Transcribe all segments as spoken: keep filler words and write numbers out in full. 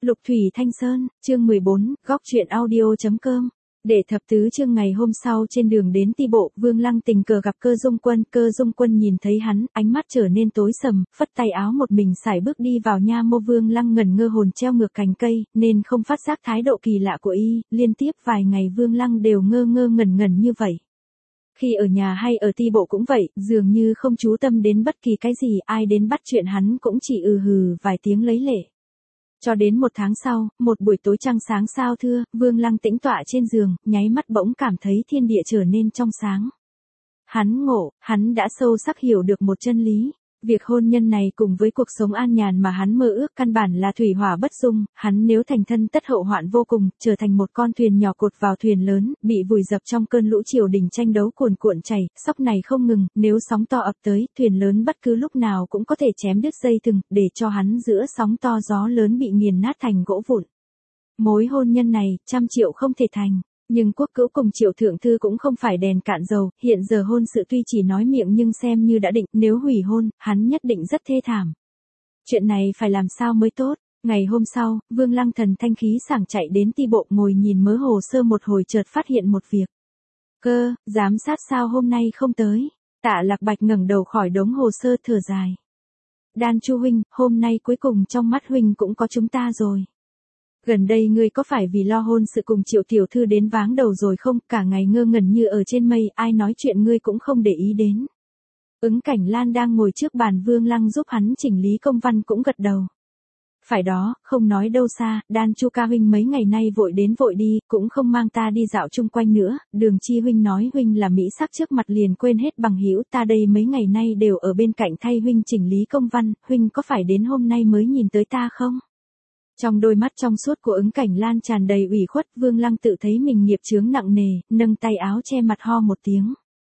Lục Thủy Thanh Sơn, chương mười bốn, góc truyện audio.com. Để thập tứ chương ngày hôm sau trên đường đến Ti Bộ, Vương Lăng tình cờ gặp Cơ Dung Quân, Cơ Dung Quân nhìn thấy hắn, ánh mắt trở nên tối sầm, phất tay áo một mình sải bước đi vào nha mô. Vương Lăng ngẩn ngơ hồn treo ngược cành cây, nên không phát giác thái độ kỳ lạ của y, liên tiếp vài ngày Vương Lăng đều ngơ ngơ ngẩn ngẩn như vậy. Khi ở nhà hay ở Ti Bộ cũng vậy, dường như không chú tâm đến bất kỳ cái gì, ai đến bắt chuyện hắn cũng chỉ ừ hừ vài tiếng lấy lệ. Cho đến một tháng sau, một buổi tối trăng sáng sao thưa, Vương Lăng tĩnh tọa trên giường, nháy mắt bỗng cảm thấy thiên địa trở nên trong sáng. Hắn ngộ, hắn đã sâu sắc hiểu được một chân lý. Việc hôn nhân này cùng với cuộc sống an nhàn mà hắn mơ ước căn bản là thủy hỏa bất dung, hắn nếu thành thân tất hậu hoạn vô cùng, trở thành một con thuyền nhỏ cột vào thuyền lớn, bị vùi dập trong cơn lũ triều đình tranh đấu cuồn cuộn chảy, sóc này không ngừng, nếu sóng to ập tới, thuyền lớn bất cứ lúc nào cũng có thể chém đứt dây thừng, để cho hắn giữa sóng to gió lớn bị nghiền nát thành gỗ vụn. Mối hôn nhân này, trăm triệu không thể thành. Nhưng Quốc Cữu cùng Triệu Thượng Thư cũng không phải đèn cạn dầu, hiện giờ hôn sự tuy chỉ nói miệng nhưng xem như đã định, nếu hủy hôn, hắn nhất định rất thê thảm. Chuyện này phải làm sao mới tốt. Ngày hôm sau, Vương Lăng thần thanh khí sảng chạy đến Ti Bộ ngồi nhìn mớ hồ sơ một hồi chợt phát hiện một việc. Cơ, giám sát sao hôm nay không tới? Tạ Lạc Bạch ngẩng đầu khỏi đống hồ sơ thở dài. Đan Chu huynh, hôm nay cuối cùng trong mắt huynh cũng có chúng ta rồi. Gần đây ngươi có phải vì lo hôn sự cùng Triệu tiểu thư đến váng đầu rồi không, cả ngày ngơ ngẩn như ở trên mây, ai nói chuyện ngươi cũng không để ý đến. Ứng Cảnh Lan đang ngồi trước bàn Vương Lăng giúp hắn chỉnh lý công văn cũng gật đầu. Phải đó, không nói đâu xa, Đan Chu ca huynh mấy ngày nay vội đến vội đi, cũng không mang ta đi dạo chung quanh nữa, Đường Chi huynh nói huynh là mỹ sắc trước mặt liền quên hết bằng hữu, ta đây mấy ngày nay đều ở bên cạnh thay huynh chỉnh lý công văn, huynh có phải đến hôm nay mới nhìn tới ta không? Trong đôi mắt trong suốt của Ứng Cảnh Lan tràn đầy ủy khuất, Vương Lăng tự thấy mình nghiệp chướng nặng nề, nâng tay áo che mặt ho một tiếng.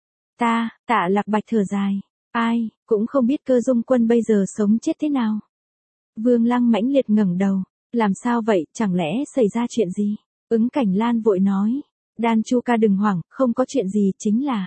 Ta, Tạ Lạc Bạch thở dài. Ai, cũng không biết Cơ Dung Quân bây giờ sống chết thế nào. Vương Lăng mãnh liệt ngẩng đầu. Làm sao vậy, chẳng lẽ xảy ra chuyện gì? Ứng Cảnh Lan vội nói. Đan Chu ca đừng hoảng, không có chuyện gì, chính là.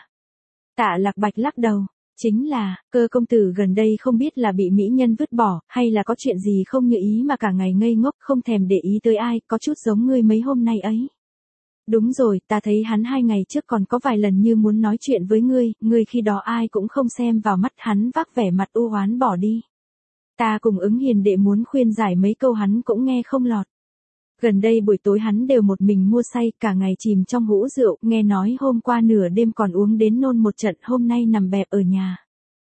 Tạ Lạc Bạch lắc đầu. Chính là, Cơ công tử gần đây không biết là bị mỹ nhân vứt bỏ, hay là có chuyện gì không như ý mà cả ngày ngây ngốc không thèm để ý tới ai, có chút giống ngươi mấy hôm nay ấy. Đúng rồi, ta thấy hắn hai ngày trước còn có vài lần như muốn nói chuyện với ngươi, ngươi khi đó ai cũng không xem vào mắt, hắn vác vẻ mặt u oán bỏ đi. Ta cùng Ứng hiền đệ muốn khuyên giải mấy câu hắn cũng nghe không lọt. Gần đây buổi tối hắn đều một mình mua say, cả ngày chìm trong hũ rượu, nghe nói hôm qua nửa đêm còn uống đến nôn một trận, hôm nay nằm bẹp ở nhà.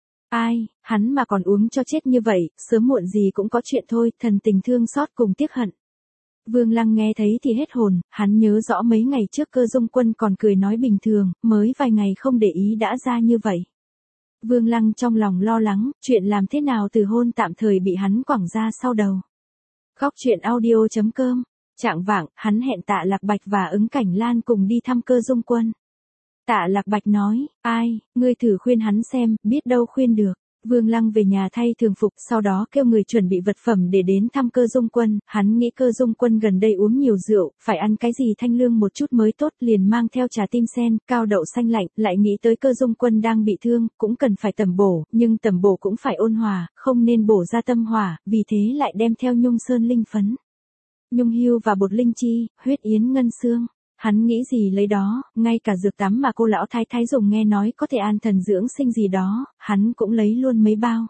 Ai, hắn mà còn uống cho chết như vậy, sớm muộn gì cũng có chuyện thôi, thần tình thương xót cùng tiếc hận. Vương Lăng nghe thấy thì hết hồn, hắn nhớ rõ mấy ngày trước Cơ Dung Quân còn cười nói bình thường, mới vài ngày không để ý đã ra như vậy. Vương Lăng trong lòng lo lắng, chuyện làm thế nào từ hôn tạm thời bị hắn quẳng ra sau đầu. Góc truyện audio.com. Trạng vạng, hắn hẹn Tạ Lạc Bạch và Ứng Cảnh Lan cùng đi thăm Cơ Dung Quân. Tạ Lạc Bạch nói, ai, ngươi thử khuyên hắn xem, biết đâu khuyên được. Vương Lăng về nhà thay thường phục, sau đó kêu người chuẩn bị vật phẩm để đến thăm Cơ Dung Quân, hắn nghĩ Cơ Dung Quân gần đây uống nhiều rượu, phải ăn cái gì thanh lương một chút mới tốt, liền mang theo trà tim sen, cao đậu xanh lạnh, lại nghĩ tới Cơ Dung Quân đang bị thương, cũng cần phải tẩm bổ, nhưng tẩm bổ cũng phải ôn hòa, không nên bổ ra tâm hỏa, vì thế lại đem theo nhung sơn linh phấn, nhung hưu và bột linh chi, huyết yến ngân xương. Hắn nghĩ gì lấy đó, ngay cả dược tắm mà cô lão thái thái dùng nghe nói có thể an thần dưỡng sinh gì đó, hắn cũng lấy luôn mấy bao.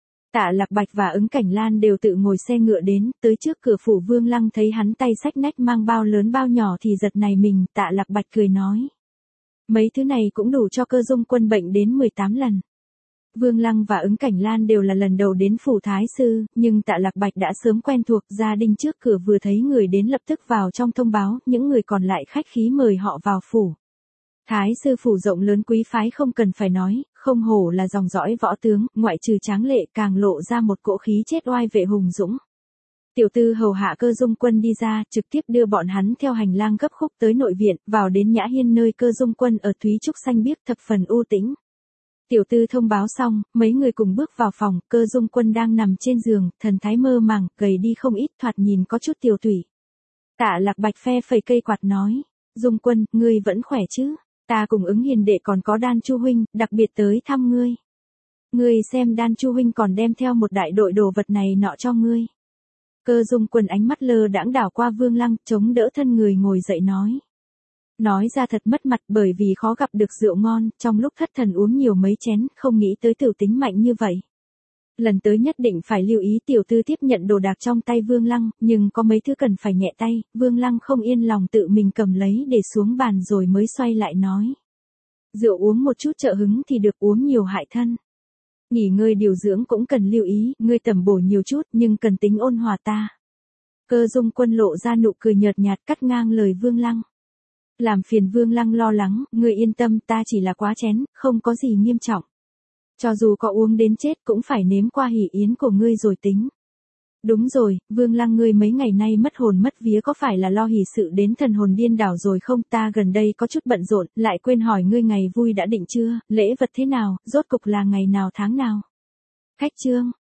Tạ Lạc Bạch và Ứng Cảnh Lan đều tự ngồi xe ngựa đến, tới trước cửa phủ. Vương Lăng thấy hắn tay xách nách mang bao lớn bao nhỏ thì giật nảy mình, Tạ Lạc Bạch cười nói. Mấy thứ này cũng đủ cho Cơ Dung Quân bệnh đến mười tám lần. Vương Lăng và Ứng Cảnh Lan đều là lần đầu đến phủ thái sư, nhưng Tạ Lạc Bạch đã sớm quen thuộc, gia đình trước cửa vừa thấy người đến lập tức vào trong thông báo, những người còn lại khách khí mời họ vào phủ. Thái sư phủ rộng lớn quý phái không cần phải nói, không hổ là dòng dõi võ tướng, ngoại trừ tráng lệ càng lộ ra một cỗ khí chết oai vệ hùng dũng. Tiểu tư hầu hạ Cơ Dung Quân đi ra, trực tiếp đưa bọn hắn theo hành lang gấp khúc tới nội viện, vào đến nhã hiên nơi Cơ Dung Quân ở Thúy Trúc xanh biếc thập phần u tĩnh. Tiểu tư thông báo xong, mấy người cùng bước vào phòng, Cơ Dung Quân đang nằm trên giường, thần thái mơ màng, gầy đi không ít, thoạt nhìn có chút tiều tụy. Tạ Lạc Bạch phe phẩy cây quạt nói, Dung Quân, ngươi vẫn khỏe chứ? Ta cùng Ứng hiền đệ còn có Đan Chu huynh, đặc biệt tới thăm ngươi. Ngươi xem Đan Chu huynh còn đem theo một đại đội đồ vật này nọ cho ngươi. Cơ Dung Quân ánh mắt lơ đãng đảo qua Vương Lăng, chống đỡ thân người ngồi dậy nói. Nói ra thật mất mặt bởi vì khó gặp được rượu ngon, trong lúc thất thần uống nhiều mấy chén, không nghĩ tới tiểu tính mạnh như vậy. Lần tới nhất định phải lưu ý tiểu tư tiếp nhận đồ đạc trong tay Vương Lăng, nhưng có mấy thứ cần phải nhẹ tay, Vương Lăng không yên lòng tự mình cầm lấy để xuống bàn rồi mới xoay lại nói. Rượu uống một chút trợ hứng thì được, uống nhiều hại thân. Nghỉ ngơi điều dưỡng cũng cần lưu ý, ngươi tầm bổ nhiều chút nhưng cần tính ôn hòa ta. Cơ Dung Quân lộ ra nụ cười nhợt nhạt cắt ngang lời Vương Lăng. Làm phiền Vương Lăng lo lắng, ngươi yên tâm, ta chỉ là quá chén, không có gì nghiêm trọng. Cho dù có uống đến chết cũng phải nếm qua hỷ yến của ngươi rồi tính. Đúng rồi, Vương Lăng, ngươi mấy ngày nay mất hồn mất vía có phải là lo hỷ sự đến thần hồn điên đảo rồi không? Ta gần đây có chút bận rộn, lại quên hỏi ngươi ngày vui đã định chưa, lễ vật thế nào, rốt cục là ngày nào tháng nào? Khách trương,